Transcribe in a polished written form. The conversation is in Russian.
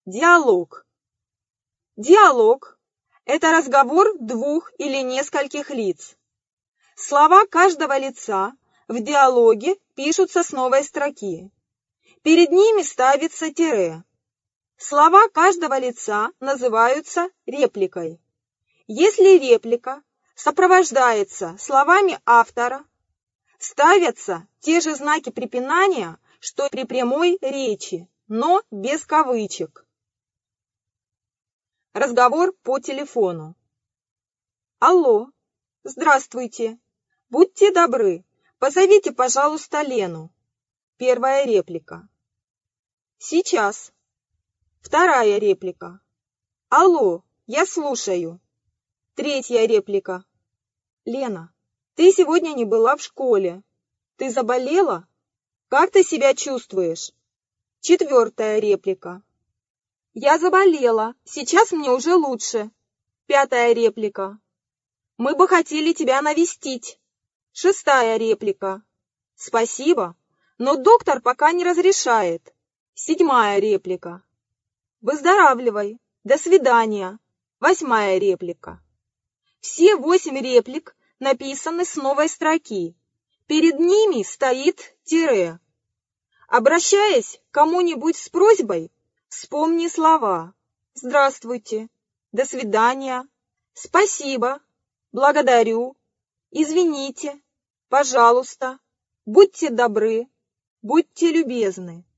Диалог. Диалог – это разговор двух или нескольких лиц. Слова каждого лица в диалоге пишутся с новой строки. Перед ними ставится тире. Слова каждого лица называются репликой. Если реплика сопровождается словами автора, ставятся те же знаки препинания, что и при прямой речи, но без кавычек. Разговор по телефону. Алло, здравствуйте. Будьте добры, позовите, пожалуйста, Лену. Первая реплика. Сейчас. Вторая реплика. Алло, я слушаю. Третья реплика. Лена, ты сегодня не была в школе. Ты заболела? Как ты себя чувствуешь? Четвертая реплика. Я заболела, сейчас мне уже лучше. Пятая реплика. Мы бы хотели тебя навестить. Шестая реплика. Спасибо, но доктор пока не разрешает. Седьмая реплика. Выздоравливай. До свидания. Восьмая реплика. Все 8 реплик написаны с новой строки. Перед ними стоит тире. Обращаясь к кому-нибудь с просьбой, вспомни слова «Здравствуйте», «До свидания», «Спасибо», «Благодарю», «Извините», «Пожалуйста», «Будьте добры», «Будьте любезны».